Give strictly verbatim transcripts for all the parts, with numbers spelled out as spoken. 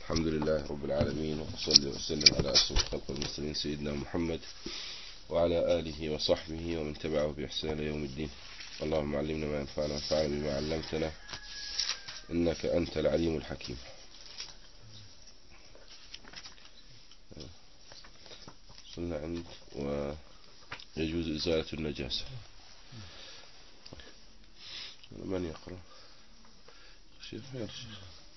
الحمد لله رب العالمين، وصلي وسلم على أسرف خلق المرسلين سيدنا محمد وعلى آله وصحبه ومن تبعه بإحسان يوم الدين. اللهم علمنا ما ينفعنا وانفعنا بما علمتنا إنك أنت العليم الحكيم. صلنا عند ويجوز إزالة النجاسة. من يقرأ؟ شيخ خير شيخ.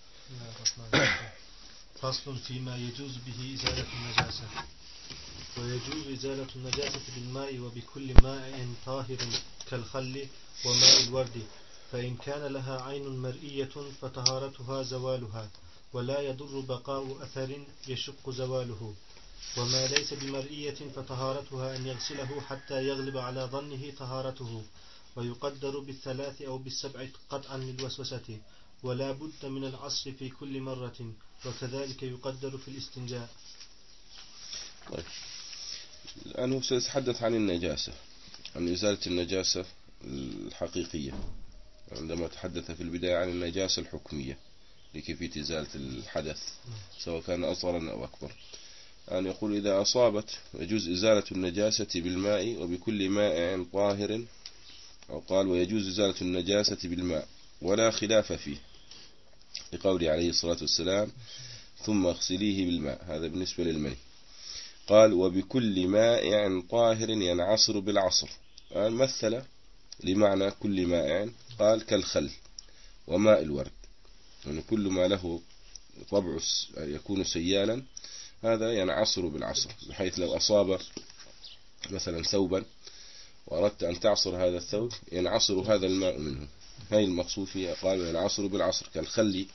فصل فيما يجوز به إزالة النجاسة. ويجوز إزالة النجاسة بالماء وبكل ماء طاهر كالخل وماء الورد، فإن كان لها عين مرئية فطهارتها زوالها، ولا يضر بقاء أثر يشق زواله. وما ليس بمرئية فطهارتها أن يغسله حتى يغلب على ظنه طهارته، ويقدر بالثلاث أو بالسبع قطعا للوسوسة، ولا بد من العصر في كل مرة، وكذلك يقدر في الاستنجاء. طيب، الآن هو سيتحدث عن النجاسة، عن إزالة النجاسة الحقيقية، عندما تحدث في البداية عن النجاسة الحكمية لكيفية إزالة الحدث سواء كان أصغرا أو أكبر. أن يقول إذا أصابت يجوز إزالة النجاسة بالماء وبكل ماء طاهر، أو قال ويجوز إزالة النجاسة بالماء ولا خلاف فيه، لقوله عليه الصلاة والسلام ثم اغسليه بالماء. هذا بالنسبة للمني. قال وبكل ماء طاهر ينعصر بالعصر، مثل لمعنى كل ماء، قال كالخل وماء الورد، يعني كل ما له طبع يكون سيالا هذا ينعصر بالعصر، بحيث لو أصاب مثلا ثوبا وأردت أن تعصر هذا الثوب ينعصر هذا الماء منه. هاي المقصود فيها، قال ينعصر بالعصر كالخل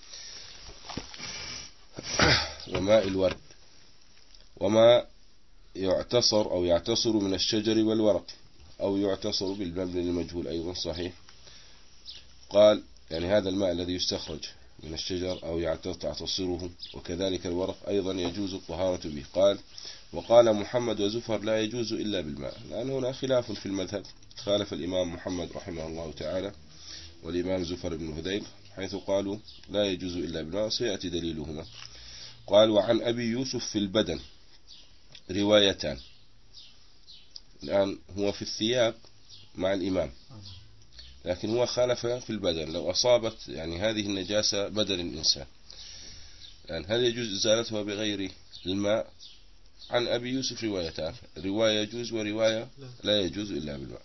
وماء الورد، وما يعتصر أو يعتصر من الشجر والورق، أو يعتصر بالمبني المجهول أيضا صحيح. قال يعني هذا الماء الذي يستخرج من الشجر أو يعتصره، وكذلك الورق أيضا يجوز الطهارة به. قال وقال محمد وزفر لا يجوز إلا بالماء، لأن هنا خلاف في المذهب، خالف الإمام محمد رحمه الله تعالى والإمام زفر بن هذيل، حيث قالوا لا يجوز إلا بالماء، سيأتي دليلهما. قال وعن أبي يوسف في البدن روايتان. الآن هو في الثياب مع الإمام، لكن هو خالف في البدن. لو أصابت يعني هذه النجاسة بدن الإنسان، يعني هل يجوز إزالتها بغير الماء؟ عن أبي يوسف روايتان، رواية يجوز ورواية لا يجوز إلا بالماء.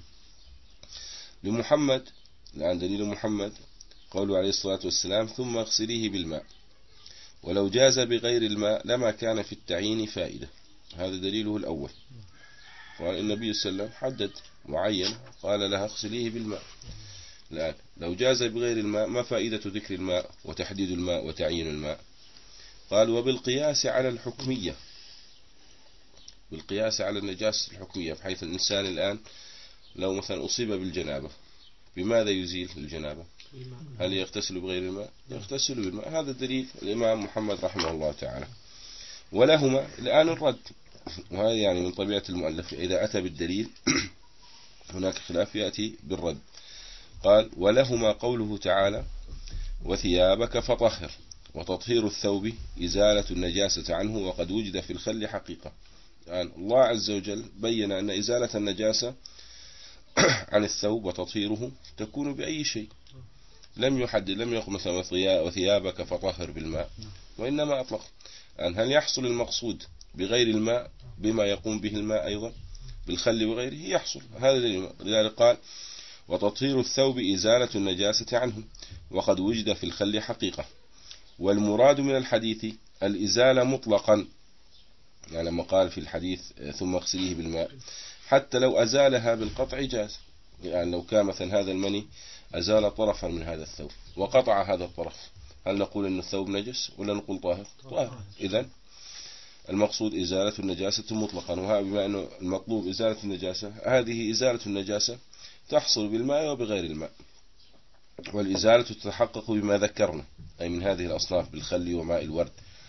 لمحمد الآن دليل محمد قوله عليه الصلاة والسلام ثم اغسليه بالماء، ولو جاز بغير الماء لما كان في التعيين فائدة. هذا دليله الأول. قال النبي صلى الله عليه وسلم حدد معين، قال لها اغسليه بالماء. الآن لو جاز بغير الماء ما فائدة ذكر الماء وتحديد الماء وتعيين الماء؟ قال وبالقياس على الحكمية، بالقياس على النجاسة الحكمية، بحيث الإنسان الآن لو مثلا أصيب بالجنابة بماذا يزيل الجنابة؟ هل يغتسل بغير الماء؟ يغتسل بالماء. هذا دليل الإمام محمد رحمه الله تعالى. ولهما الآن الرد، وهذا يعني من طبيعة المؤلف إذا أتى بالدليل هناك خلاف يأتي بالرد. قال ولهما قوله تعالى وثيابك فطهر، وتطهير الثوب إزالة النجاسة عنه، وقد وجد في الخل حقيقة. الآن الله عز وجل بين أن إزالة النجاسة عن الثوب وتطهيره تكون بأي شيء، لم يحدد، لم يقل مثلا وثيابك فطهر بالماء، وإنما أطلق. أن هل يحصل المقصود بغير الماء بما يقوم به الماء أيضا بالخل وغيره؟ يحصل. هذا لذلك قال وتطهير الثوب إزالة النجاسة عنه، وقد وجد في الخل حقيقة. والمراد من الحديث الإزالة مطلقا، يعني لما قال في الحديث ثم اغسليه بالماء، حتى لو أزالها بالقطع جاز. يعني لو كان مثلا هذا المني أزال طرفا من هذا الثوب وقطع هذا الطرف، هل نقول أن الثوب نجس ولا نقول طاهر؟ طاهر. إذن المقصود إزالة النجاسة مطلقا. وهذا بما أنه المطلوب إزالة النجاسة، هذه إزالة النجاسة تحصل بالماء وبغير الماء. والإزالة تتحقق بما ذكرنا، أي من هذه الأصناف بالخل وماء الورد.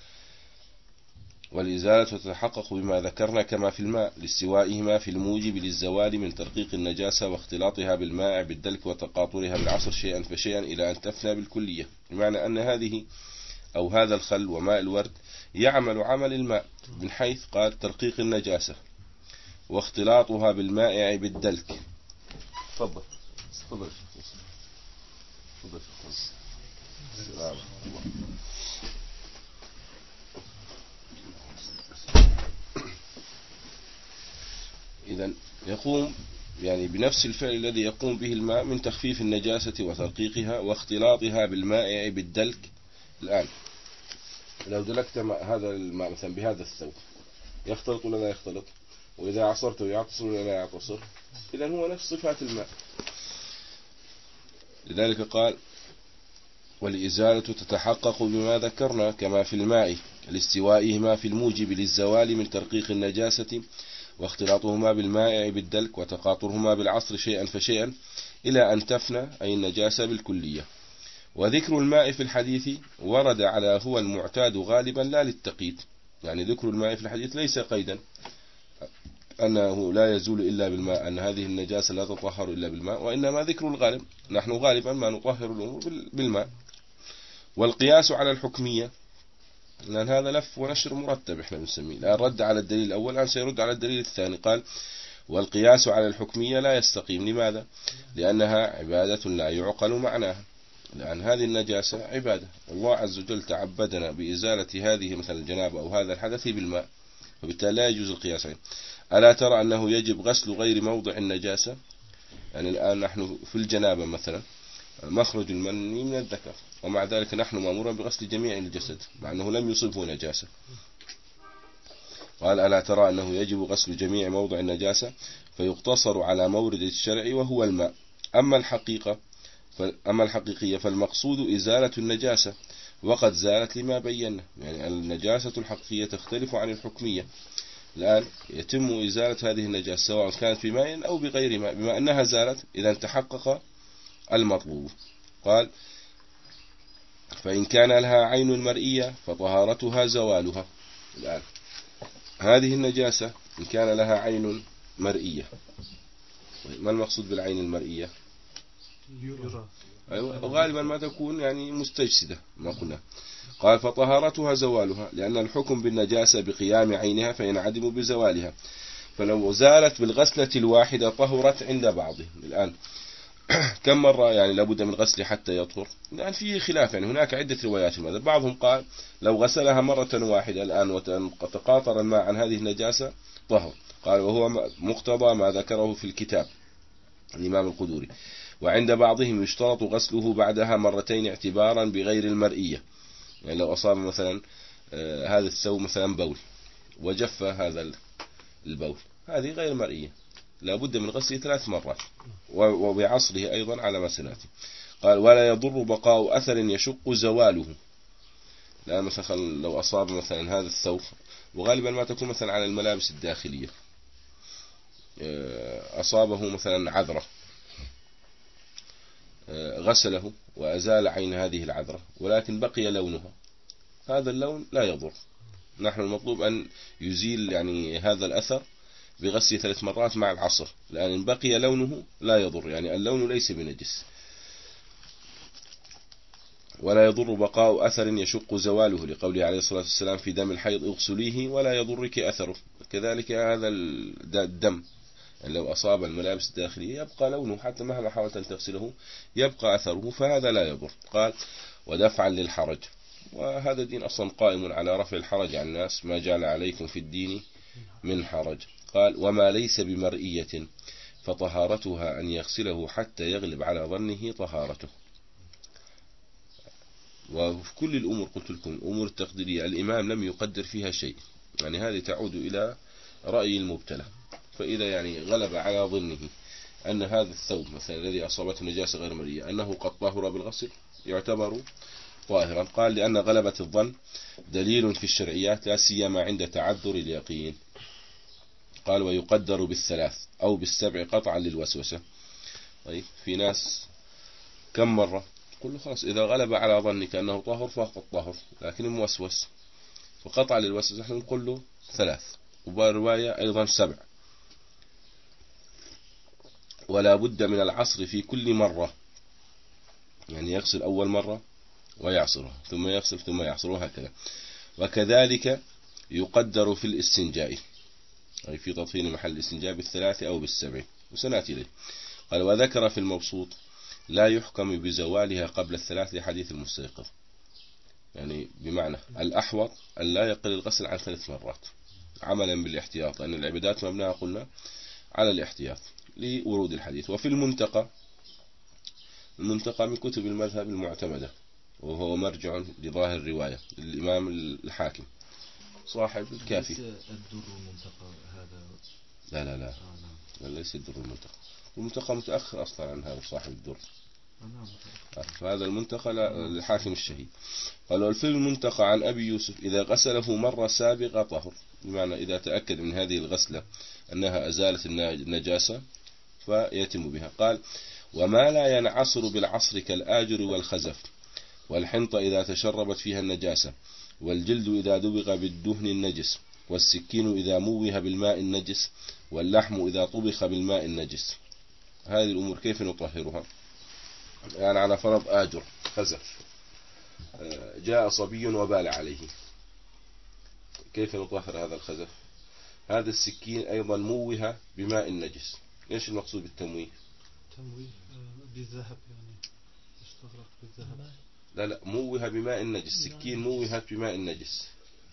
والإزالة تتحقق بما ذكرنا كما في الماء لاستوائهما في الموجب للزوال من ترقيق النجاسة واختلاطها بالماء بالدلك وتقاطرها بالعصر شيئا فشيئا إلى أن تفنى بالكلية. بمعنى أن هذه أو هذا الخل وماء الورد يعمل عمل الماء من حيث قال ترقيق النجاسة واختلاطها بالمائع بالدلك. تفضل تفضل تفضل. إذن يقوم يعني بنفس الفعل الذي يقوم به الماء من تخفيف النجاسة وترقيقها واختلاطها بالمائع بالدلك. الآن لو دلكت هذا الماء مثلا بهذا الثوب يختلط ولا لا يختلط؟ وإذا عصرته يعتصر ولا لا يعتصر؟ إذن هو نفس صفات الماء. لذلك قال والإزالة تتحقق بما ذكرنا كما في الماء لاستوائهما في الموجب للزوال من ترقيق النجاسة واختلاطهما بالمائع بالدلك وتقاطرهما بالعصر شيئا فشيئا إلى أن تفنى أي النجاسة بالكلية. وذكر الماء في الحديث ورد على هو المعتاد غالبا لا للتقييد، يعني ذكر الماء في الحديث ليس قيدا أنه لا يزول إلا بالماء، أن هذه النجاسة لا تطهر إلا بالماء، وإنما ذكر الغالب، نحن غالبا ما نطهر الأمور بالماء. والقياس على الحكمية لأن هذا لف ونشر مرتب احنا بنسميه، الآن رد على الدليل الأول الآن سيرد على الدليل الثاني. قال والقياس على الحكمية لا يستقيم. لماذا؟ لأنها عبادة لا يعقل معناها، لأن هذه النجاسة عبادة، الله عز وجل تعبدنا بإزالة هذه مثل الجنابة أو هذا الحدث بالماء، وبالتالي لا يجوز القياس عليه. ألا ترى أنه يجب غسل غير موضع النجاسة؟ يعني الآن نحن في الجنابة مثلا مخرج المني من الذكر، ومع ذلك نحن مأمورون بغسل جميع الجسد مع أنه لم يصبه نجاسة. قال ألا ترى أنه يجب غسل جميع موضع النجاسة فيقتصر على مورد الشرع وهو الماء. أما الحقيقة أما الحقيقية فالمقصود إزالة النجاسة وقد زالت لما بينا، يعني النجاسة الحقيقية تختلف عن الحكمية. الآن يتم إزالة هذه النجاسة سواء كانت بماء أو بغير ماء، بما أنها زالت إذا تحقق المطلوب. قال فإن كان لها عين مرئية فطهارتها زوالها. الآن هذه النجاسة إن كان لها عين مرئية، ما المقصود بالعين المرئية؟ أيوة، غالبا ما تكون يعني مستجسدة ما قلنا. قال فطهارتها زوالها لأن الحكم بالنجاسة بقيام عينها فينعدم بزوالها، فلو زالت بالغسلة الواحدة طهرت عند بعضهم. الآن كم مرة يعني لابد من غسل حتى يطهر؟ الآن فيه خلاف، يعني هناك عدة روايات في هذا. بعضهم قال لو غسلها مرة واحدة الآن وتقاطر الماء عن هذه النجاسة طهر، قال وهو مقتضى ما ذكره في الكتاب الإمام القدوري. وعند بعضهم يشترط غسله بعدها مرتين اعتبارا بغير المرئية، يعني لو أصاب مثلا آه هذا الثوب مثلا بول وجف هذا البول، هذه غير مرئية، لابد من غسله ثلاث مرات وبعصره أيضا على ما سنأتي. قال ولا يضر بقاء أثر يشق زواله. لا مثلا لو أصاب مثلا هذا الثوب، وغالبا ما تكون مثلا على الملابس الداخلية، أصابه مثلا عذرة غسله وأزال عين هذه العذرة ولكن بقي لونها، هذا اللون لا يضر. نحن المطلوب أن يزيل يعني هذا الأثر بغسل ثلاث مرات مع العصر، لأن بقي لونه لا يضر، يعني اللون ليس بنجس. ولا يضر بقاء أثر يشق زواله لقوله عليه الصلاة والسلام في دم الحيض اغسليه ولا يضرك أثره. كذلك هذا الدم يعني لو أصاب الملابس الداخلية يبقى لونه حتى مهما حاولت أن تغسله يبقى أثره، فهذا لا يضر. قال ودفعا للحرج، وهذا الدين أصلا قائم على رفع الحرج عن الناس، ما جعل عليكم في الدين من حرج. قال وما ليس بمرئية فطهارتها أن يغسله حتى يغلب على ظنه طهارته. وفي كل الأمور قلت لكم الأمور التقديرية الإمام لم يقدر فيها شيء، يعني هذه تعود إلى رأي المبتلى. فإذا يعني غلب على ظنه أن هذا الثوب مثلا الذي أصابته نجاسة غير مرئية أنه قد طهر بالغسل يعتبر طاهرا. قال لأن غلبة الظن دليل في الشرعيات لا سيما عند تعذر اليقين. قال ويقدر بالثلاث أو بالسبع قطعا للوسوسة. طيب في ناس كم مرة قل له خلاص إذا غلب على ظنك أنه طهر فقط طهر لكن موسوس، فقطع للوسوسة نحن نقول له ثلاث، وبرواية أيضا سبع. ولا بد من العصر في كل مرة، يعني يغسل أول مرة ويعصرها ثم يغسل ثم يعصر وهكذا. وكذلك يقدر في الاستنجاء، أي في تطهير محل الاستنجاء بالثلاث أو بالسبع، وسنأتي إليه. قال وذكر في المبسوط لا يحكم بزوالها قبل الثلاث لحديث المستيقظ، يعني بمعنى الأحوط أن لا يقل الغسل عن ثلاث مرات عملا بالاحتياط، لأن العبادات مبناها قلنا على الاحتياط لورود الحديث. وفي المنتقى، المنتقى من كتب المذهب المعتمدة، وهو مرجع لظاهر الرواية للإمام الحاكم صاحب الكافي. الدر المنتقى هذا؟ لا لا لا, آه لا. لا ليس الدر المنتقى، المنتقى متأخر أصلا عن هذا صاحب الدر. فهذا المنتقى للحاكم الشهيد. قال والفي المنتقى عن أبي يوسف إذا غسله مرة سابقة طهر، بمعنى إذا تأكد من هذه الغسلة أنها أزالت النجاسة فيتم بها. قال وما لا ينعصر بالعصر كالآجر والخزف والحنطة إذا تشربت فيها النجاسة والجلد إذا دبغ بالدهن النجس والسكين إذا موه بالماء النجس واللحم إذا طبخ بالماء النجس. هذه الأمور كيف نطهرها؟ يعني على فرض آجر خزف، جاء صبي وبال عليه، كيف نطهر هذا الخزف؟ هذا السكين أيضا موه بماء النجس. إيش المقصود بالتمويه؟ تمويه بالذهب، يعني يستغرق بالذهب. لا لا، موه بماء النجس، سكين موهت بماء النجس.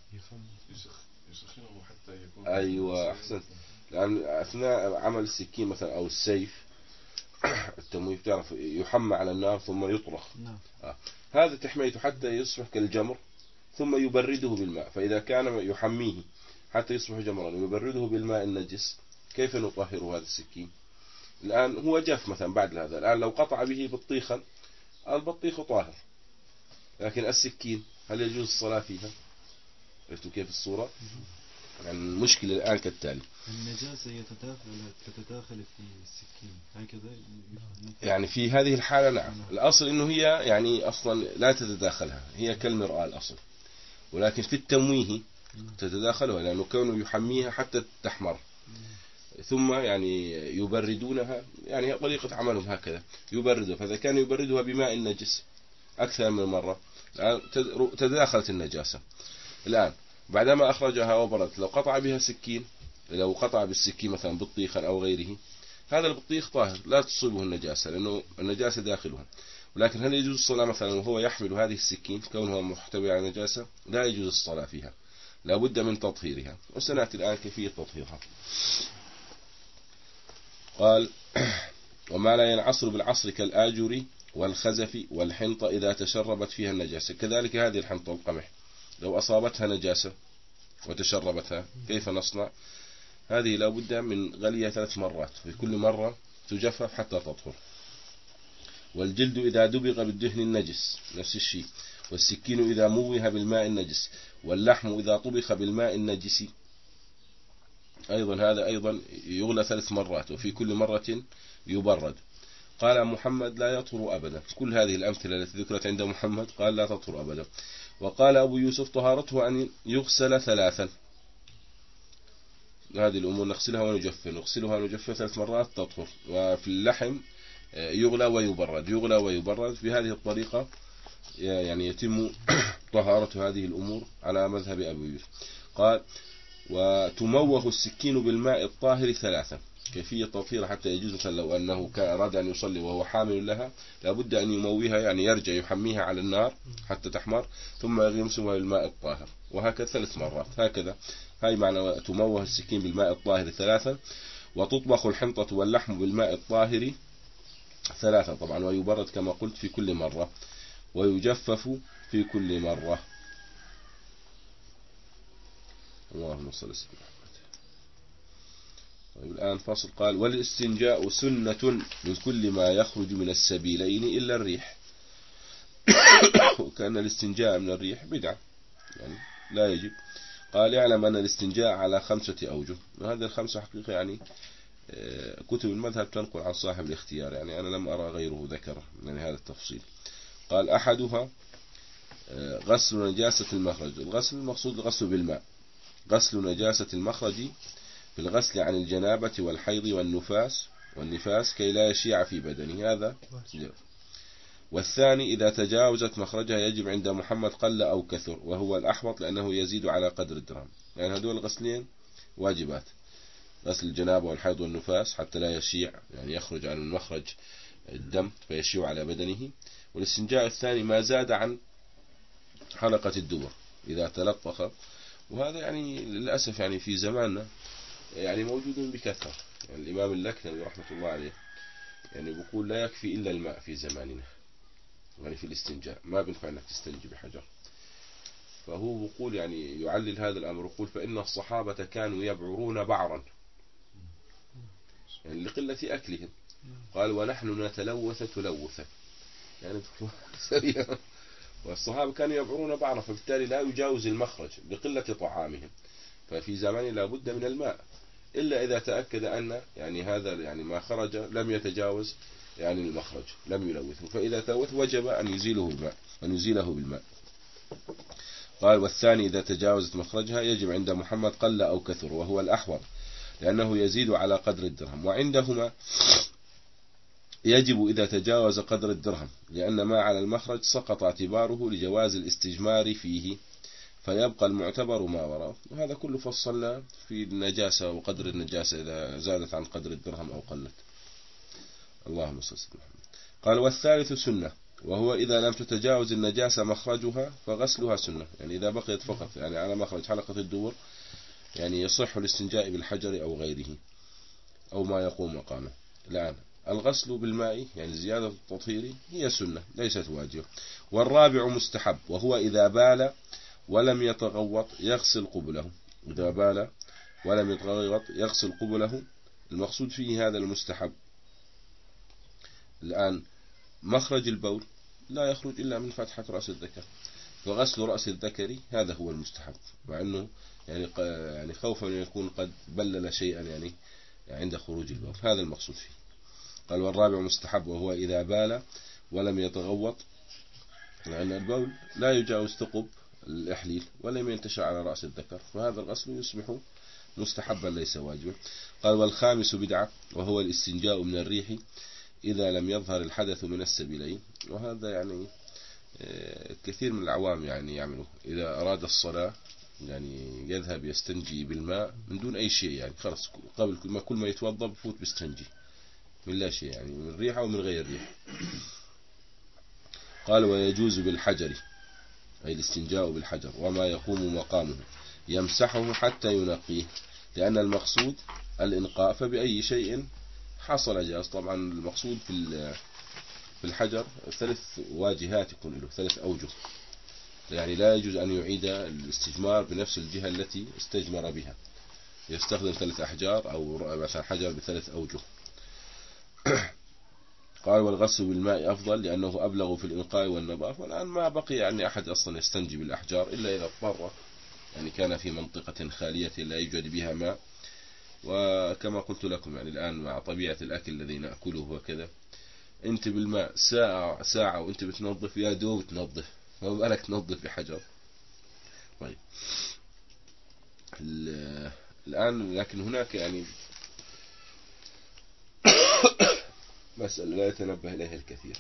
يسخنه حتى يكون. أيوة أحسنت. لأن أثناء عمل السكين مثلا أو السيف التمويه تعرف يحمى على النار ثم يطرخ. نعم. آه. هذا تحميته حتى يصبح كالجمر ثم يبرده بالماء. فإذا كان يحميه حتى يصبح جمرا ويبرده بالماء النجس كيف نطهر هذا السكين؟ الآن هو جاف مثلا بعد هذا، الآن لو قطع به بطيخا البطيخ طاهر، لكن السكين هل يجوز الصلاة فيها؟ عرفتوا كيف الصورة؟ يعني المشكلة الآن كالتالي، النجاسة يتداخل تتداخل في السكين هكذا، يعني في هذه الحالة نعم. الأصل إنه هي يعني أصلا لا تتداخلها، هي كالمرآة الأصل، ولكن في التمويه تتداخلها لأنه كونه يحميها حتى تحمر ثم يعني يبردونها، يعني طريقة عملهم هكذا يبردها. فإذا كان يبردها بماء النجس أكثر من مرة تداخلت النجاسة. الآن بعدما أخرجها وبردت لو قطع بها سكين، لو قطع بالسكين مثلا بطيخا أو غيره، هذا البطيخ طاهر لا تصيبه النجاسة لأنه النجاسة داخلها. ولكن هل يجوز الصلاة مثلا وهو يحمل هذه السكين كونها محتوية على نجاسة؟ لا يجوز الصلاة فيها، لا بد من تطهيرها، وسنأتي الآن كيفية تطهيرها. قال وما لا ينعصر بالعصر كالآجر والخزف والحنطة إذا تشربت فيها النجاسة. كذلك هذه الحنطة والقمح لو أصابتها نجاسة وتشربتها كيف نصنع؟ هذه لا بد من غليها ثلاث مرات، في كل مرة تجفف حتى تطهر. والجلد إذا دبغ بالدهن النجس نفس الشيء، والسكين إذا موه بالماء النجس، واللحم إذا طبخ بالماء النجس أيضا هذا أيضا يغلى ثلاث مرات وفي كل مرة يبرد. قال محمد لا يطهر أبدا. كل هذه الأمثلة التي ذكرت عند محمد قال لا تطهر أبدا. وقال أبو يوسف طهارته أن يغسل ثلاثا. هذه الأمور نغسلها ونجفف، نغسلها ونجفف ثلاث مرات تطهر. وفي اللحم يغلى ويبرد، يغلى ويبرد. بهذه الطريقة يعني يتم طهارة هذه الأمور على مذهب أبو يوسف. قال وتموه السكين بالماء الطاهر ثلاثا. كيفية تطهير حتى يجوز مثلا لو أنه كان أراد أن يصلي وهو حامل لها لابد أن يمويها، يعني يرجع يحميها على النار حتى تحمر ثم يغمسها بالماء الطاهر، وهكذا ثلاث مرات هكذا. هاي معنى تموه السكين بالماء الطاهر ثلاثا. وتطبخ الحنطة واللحم بالماء الطاهر ثلاثا طبعا، ويبرد كما قلت في كل مرة، ويجفف في كل مرة. اللهم صل وسلم. طيب الآن فصل. قال والاستنجاء سنة من كل ما يخرج من السبيلين إلا الريح. وكأن الاستنجاء من الريح بدعة، يعني لا يجب. قال اعلم أن الاستنجاء على خمسة أوجه، وهذه الخمسة حقيقة يعني كتب المذهب تنقل عن صاحب الاختيار، يعني أنا لم أرى غيره ذكر من هذا التفصيل. قال أحدها غسل نجاسة المخرج. الغسل المقصود الغسل بالماء، غسل نجاسة المخرج بالغسل عن الجنابة والحيض والنفاس والنفاس كي لا يشيع في بدنه، هذا. والثاني إذا تجاوزت مخرجها يجب عند محمد قل أو كثر، وهو الأحوط لأنه يزيد على قدر الدرهم. يعني هذول الغسلين واجبات، غسل الجنابة والحيض والنفاس حتى لا يشيع، يعني يخرج عن المخرج الدم فيشيع على بدنه. والاستنجاء الثاني ما زاد عن حلقة الدبر إذا تلطخ، وهذا يعني للأسف يعني في زماننا يعني موجود بكثرة. يعني الإمام اللكنوي رحمة الله عليه يعني بيقول لا يكفي إلا الماء في زماننا، يعني في الاستنجاء ما بينفع أنك تستنجي بحجر. فهو بيقول يعني يعلل هذا الأمر، يقول فإن الصحابة كانوا يبعرون بعرا يعني لقلة أكلهم، قال ونحن نتلوث تلوثا يعني سريعا. والصحابة كانوا يبعرون بعرا فبالتالي لا يجاوز المخرج لقلة طعامهم، ففي زمان لا بد من الماء إلا إذا تأكد أن يعني هذا يعني ما خرج لم يتجاوز يعني المخرج لم يلوثه، فإذا تلوث وجب أن يزيله بالماء أن يزيله بالماء. قال والثاني إذا تجاوزت مخرجها يجب عند محمد قل أو كثر، وهو الأحوط لأنه يزيد على قدر الدرهم. وعندهما يجب إذا تجاوز قدر الدرهم، لأن ما على المخرج سقط اعتباره لجواز الاستجمار فيه، فيبقى المعتبر ما وراءه. وهذا كله فصلنا في النجاسة وقدر النجاسة إذا زادت عن قدر الدرهم أو قلت. اللهم صل وسلم. قال والثالث سنة، وهو إذا لم تتجاوز النجاسة مخرجها فغسلها سنة، يعني إذا بقيت فقط يعني على مخرج حلقة الدبر يعني يصح الاستنجاء بالحجر أو غيره أو ما يقوم مقامه. الآن الغسل بالماء يعني زيادة التطهير هي سنة ليست واجبة. والرابع مستحب، وهو إذا بال ولم يتغوط يغسل قبله. إذا بال ولم يتغوط يغسل قبله، المقصود فيه هذا المستحب. الآن مخرج البول لا يخرج إلا من فتحة رأس الذكر، فغسل رأس الذكر هذا هو المستحب، مع أنه يعني يعني خوفا أن يكون قد بلل شيئا يعني عند خروج البول، هذا المقصود فيه. قال والرابع مستحب، وهو إذا بال ولم يتغوط، لأن البول لا يجاوز ثقب الإحليل ولم ينتشر على رأس الذكر، فهذا الغسل يصبح مستحبا ليس واجبا. قال والخامس بدعة، وهو الاستنجاء من الريح إذا لم يظهر الحدث من السبيلين. وهذا يعني كثير من العوام يعني يعملوا، إذا أراد الصلاة يعني يذهب يستنجي بالماء من دون أي شيء، يعني خلاص قبل ما كل ما يتوضأ بفوت بيستنجي من لا شيء، يعني من ريح أو من غير ريح. قال ويجوز بالحجر، أي الاستنجاء بالحجر وما يقوم مقامه، يمسحه حتى ينقيه، لأن المقصود الإنقاء، فبأي شيء حصل جاز. طبعا المقصود في في الحجر ثلاث واجهات، يكون له ثلاث أوجه، يعني لا يجوز أن يعيد الاستجمار بنفس الجهة التي استجمر بها، يستخدم ثلاث أحجار أو مثلا حجر بثلاث أوجه. قال والغسل بالماء أفضل لأنه أبلغ في الإنقاء والنظافة. والآن ما بقي يعني أحد أصلا يستنجي بالأحجار إلا إذا اضطر، يعني كان في منطقة خالية لا يوجد بها ماء. وكما قلت لكم يعني الآن مع طبيعة الأكل الذي نأكله وكذا، أنت بالماء ساعة ساعة وأنت بتنظف يا دوب تنظف، ما بالك تنظف بحجر. طيب الآن لكن هناك يعني مسألة لا يتنبه إليها الكثير.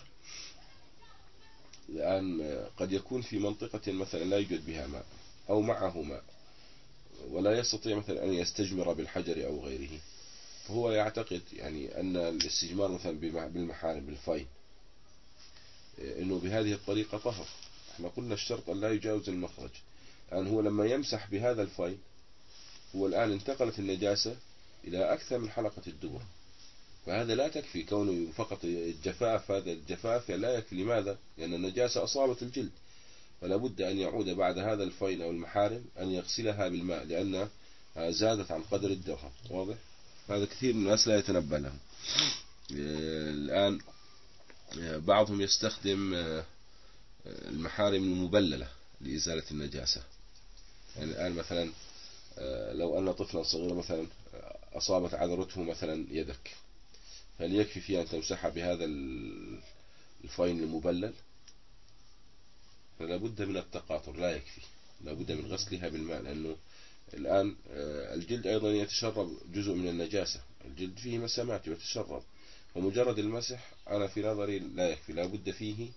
الآن قد يكون في منطقة مثلا لا يوجد بها ماء أو معه ماء ولا يستطيع مثلا أن يستجمر بالحجر أو غيره، فهو يعتقد يعني أن الاستجمار مثلا بالمحارم بالفاين إنه بهذه الطريقة طهر. احنا قلنا الشرط أن لا يجاوز المخرج. الآن هو لما يمسح بهذا الفاين هو الآن انتقلت النجاسة إلى أكثر من حلقة الدبر، فهذا لا تكفي كونه فقط الجفاف، هذا الجفاف لا يكفي. لماذا؟ لأن النجاسة أصابت الجلد، فلا بد أن يعود بعد هذا الفاين أو المحارم أن يغسلها بالماء لأن زادت عن قدر الدرهم. واضح؟ هذا كثير من الناس لا يتنبه لهم. الآن بعضهم يستخدم المحارم المبللة لإزالة النجاسة. يعني الآن مثلا لو أن طفلا صغيرا مثلا أصابت عذرته مثلا يدك، هل يكفي فيها أن تمسحها بهذا الفاين المبلل؟ فلا بد من التقاطر، لا يكفي، لا بد من غسلها بالماء، لأنه الآن الجلد أيضا يتشرب جزء من النجاسة، الجلد فيه مسامات يتشرب، فمجرد المسح أنا في نظري لا يكفي، لا بد فيه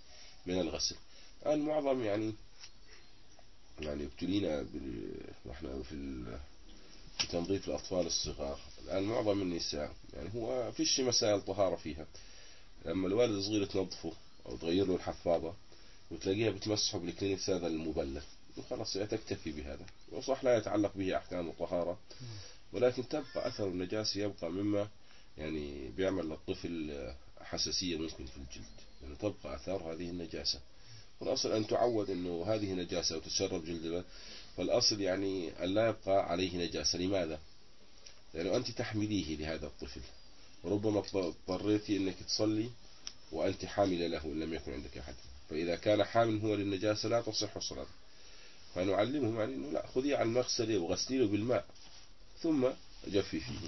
من الغسل. الآن معظم يعني يعني ابتلينا بال... نحن في في تنظيف الأطفال الصغار الآن معظم النساء يعني هو فيش مسائل طهارة فيها، لما الوالد الصغير تنظفه أو تغير له الحفاضة وتلاقيها بتمسحه بالكلينكس هذا المبلل وخلاص تكتفي بهذا، وصح لا يتعلق به أحكام الطهارة، ولكن تبقى أثر النجاسة يبقى مما يعني بيعمل للطفل حساسية ممكن في الجلد، يعني تبقى أثار هذه النجاسة. والأصل أن تعود أنه هذه نجاسة وتتشرب جلده، فالأصل يعني أن لا يبقى عليه نجاسة. لماذا؟ لأنه أنت تحمليه لهذا الطفل، وربما اضطريتي أنك تصلي وأنت حاملة له إن لم يكن عندك أحد، فإذا كان حامل هو للنجاسة لا تصح الصلاة. فنعلمهم يعني أنه لا، خذيه على المغسلة وغسليه بالماء ثم جفي فيه.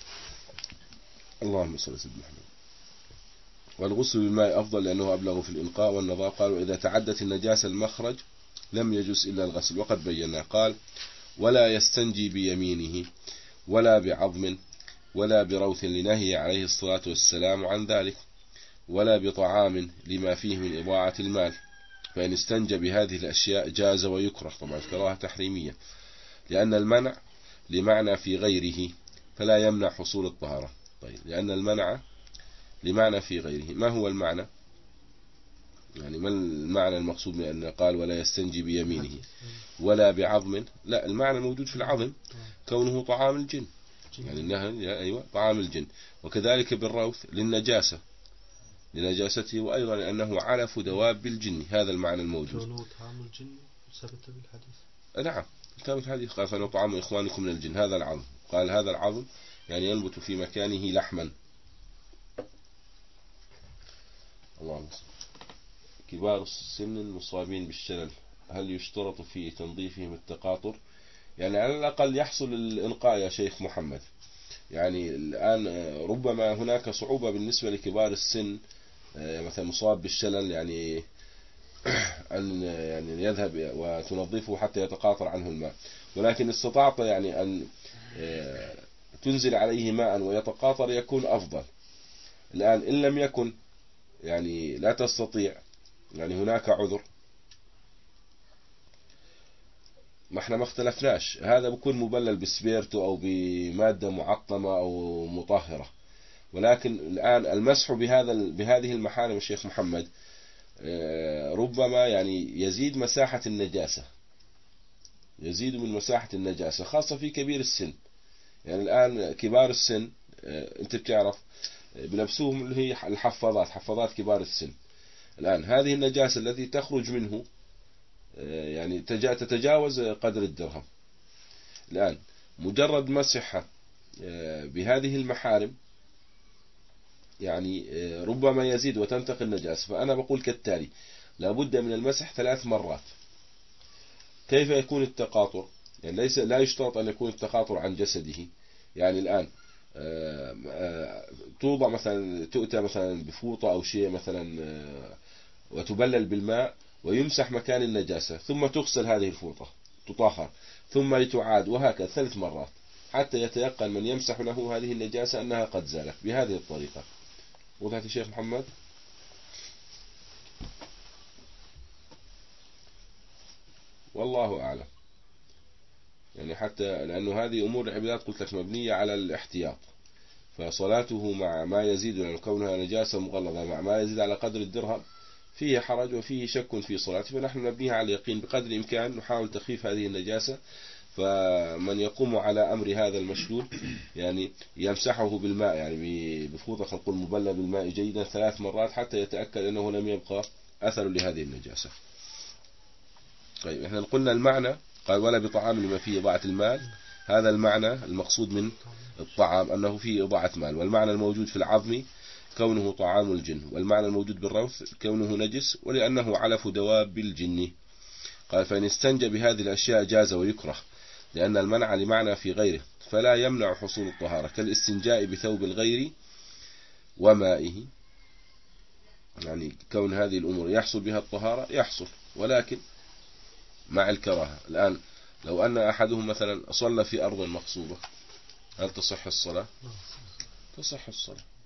اللهم صل على سيدنا محمد. والغسل بالماء أفضل لأنه أبلغ في الإنقاء والنظافة. قال وإذا تعدت النجاسة المخرج لم يجوز إلا الغسل، وقد بينا. قال ولا يستنجي بيمينه ولا بعظم ولا بروث لنهي عليه الصلاة والسلام عن ذلك، ولا بطعام لما فيه من إضاعة المال، فإن استنجى بهذه الأشياء جاز ويكره. طبعا كراهة تحريمية، لأن المنع لمعنى في غيره فلا يمنع حصول الطهارة. طيب لأن المنع لمعنى في غيره، ما هو المعنى؟ يعني ما المعنى المقصود من أن قال ولا يستنجي بيمينه ولا بعظم؟ لا، المعنى الموجود في العظم كونه طعام الجن، يعني إنها أيوة طعام الجن. وكذلك بالروث للنجاسة لنجاسته، وأيضا لأنه علف دواب الجن، هذا المعنى الموجود. كونه طعام الجن ثبت بالحديث. نعم ثبت الحديث، قال فإنه طعام إخوانكم من الجن، هذا العظم. قال هذا العظم يعني ينبت في مكانه لحما. اللهم صل. كبار السن المصابين بالشلل هل يشترط في تنظيفهم التقاطر؟ يعني على الأقل يحصل الإنقاء يا شيخ محمد. يعني الآن ربما هناك صعوبة بالنسبة لكبار السن مثلا مصاب بالشلل، يعني أن يعني يذهب وتنظفه حتى يتقاطر عنه الماء، ولكن استطعت يعني أن تنزل عليه ماء ويتقاطر يكون أفضل. الآن إن لم يكن يعني لا تستطيع، يعني هناك عذر، ما احنا ما اختلفناش، هذا بيكون مبلل بسبيرتو أو بمادة معقمة أو مطهرة. ولكن الآن المسح بهذا بهذه المحارم الشيخ محمد ربما يعني يزيد مساحة النجاسة، يزيد من مساحة النجاسة خاصة في كبير السن. يعني الآن كبار السن أنت بتعرف بلبسوهم اللي هي الحفاضات، حفاضات كبار السن. الآن هذه النجاسة التي تخرج منه يعني تتجاوز قدر الدرهم. الآن مجرد مسحها بهذه المحارم يعني ربما يزيد وتنتقل النجاسة. فأنا بقول كالتالي: لابد من المسح ثلاث مرات. كيف يكون التقاطر؟ يعني ليس لا يشترط أن يكون التقاطر عن جسده. يعني الآن توضع مثلا، تؤتى مثلا بفوطة أو شيء مثلا وتبلل بالماء ويمسح مكان النجاسة، ثم تغسل هذه الفوطة تطهر، ثم تعاد، وهكذا ثلاث مرات حتى يتيقن من يمسح له هذه النجاسة أنها قد زالت بهذه الطريقة. وضحت الشيخ محمد؟ والله أعلم. يعني حتى لأنه هذه أمور العبادات قلت لك مبنية على الاحتياط، فصلاته مع ما يزيد، لأن كونها نجاسة مغلظة مع ما يزيد على قدر الدرهم فيه حرج وفيه شك في صلاته، فنحن نبنيها على اليقين بقدر الإمكان، نحاول تخفيف هذه النجاسة. فمن يقوم على أمر هذا المشلول يعني يمسحه بالماء، يعني بفوطة نقول مبلل بالماء جيدا ثلاث مرات حتى يتأكد أنه لم يبقى أثر لهذه النجاسة. طيب احنا قلنا المعنى، قال ولا بطعام لما فيه إضاعة المال، هذا المعنى المقصود من الطعام أنه فيه إضاعة مال، والمعنى الموجود في العظم كونه طعام الجن، والمعنى الموجود بالروث كونه نجس ولأنه علف دواب الجن. قال فإن استنجى بهذه الأشياء جاز ويكره، لأن المنع لمعنى في غيره فلا يمنع حصول الطهارة، كالاستنجاء بثوب الغير ومائه. يعني كون هذه الأمور يحصل بها الطهارة يحصل، ولكن مع الكراهة. الآن لو أن أحدهم مثلا صلى في أرض مغصوبة هل تصح الصلاة؟ تصح الصلاة.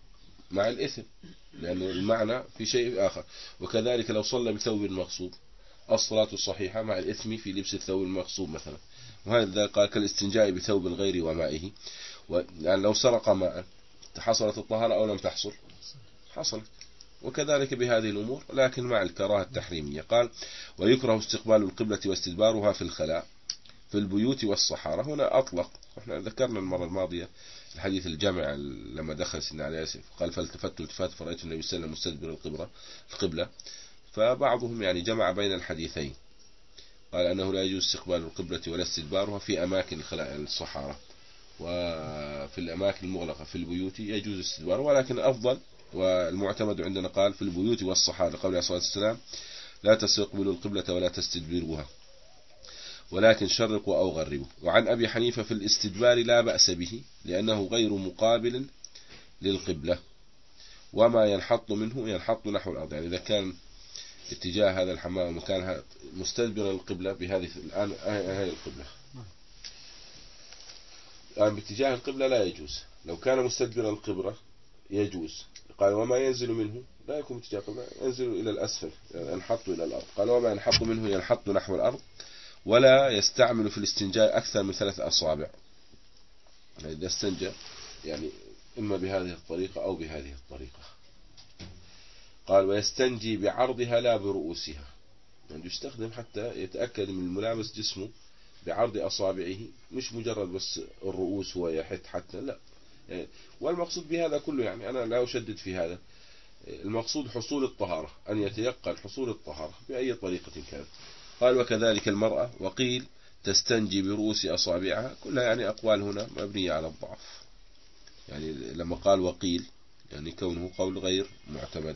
مع الإثم، لأنه المعنى في شيء آخر. وكذلك لو صلى بثوب مغصوب الصلاة الصحيحة مع الإثم في لبس الثوب المغصوب مثلا. وهذا قال كالاستنجاء بثوب الغير ومائه، يعني لو سرق ماء حصلت الطهارة أو لم تحصل؟ حصلت. وكذلك بهذه الأمور، لكن مع الكراهة التحريمية. قال ويكره استقبال القبلة واستدبارها في الخلاء في البيوت والصحارى. هنا أطلق، احنا ذكرنا المرة الماضية الحديث الجامع لما دخل سيدنا علي ياسف قال فالتفت التفات فرأيت النبي صلى الله عليه وسلم مستدبر القبلة القبلة فبعضهم يعني جمع بين الحديثين، قال أنه لا يجوز استقبال القبلة ولا استدبارها في أماكن الخلاء الصحارى، وفي الأماكن المغلقة في البيوت يجوز استدباره، ولكن الأفضل والمعتمد عندنا قال في البيوت والصحارى، قول عليه الصلاة والسلام لا تستقبلوا القبلة ولا تستدبروها ولكن شرقوا أو غربوا. وعن أبي حنيفة في الاستدبار لا بأس به لأنه غير مقابل للقبلة، وما ينحط منه ينحط نحو الأرض. يعني إذا كان اتجاه هذا الحمام مكانها مستدبر القبلة بهذه الآن هذه القبلة الآن باتجاه القبلة لا يجوز، لو كان مستدبر القبلة يجوز. قال وما ينزل منه لا يكون اتجاه القبلة، ينزل إلى الأسفل ينحط إلى الأرض. قال وما ينحط منه ينحط نحو الأرض، ولا يستعمل في الاستنجاء أكثر من ثلاث أصابع. يعني إذا استنجى يعني إما بهذه الطريقة أو بهذه الطريقة. قال ويستنجي بعرضها لا برؤوسها، يعني يستخدم حتى يتأكد من الملامس جسمه بعرض أصابعه، مش مجرد بس الرؤوس هو يحت حتى لا. يعني والمقصود بهذا كله، يعني أنا لا أشدد في هذا، المقصود حصول الطهارة، أن يتيقن حصول الطهارة بأي طريقة كانت. قال وكذلك المرأة. وقيل تستنجي برؤوس أصابعها، كلها يعني أقوال هنا مبنية على الضعف، يعني لما قال وقيل يعني كونه قول غير معتمد.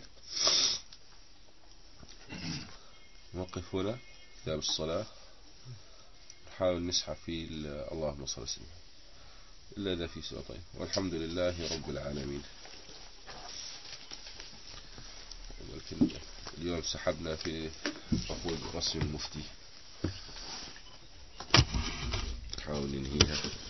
نوقف هنا كتاب الصلاة، نحاول نسحب في اللهم صل وسلم إلا إذا في سؤال. طيب والحمد لله رب العالمين. اليوم سحبنا في رسم المفتي، نحاول ننهيها.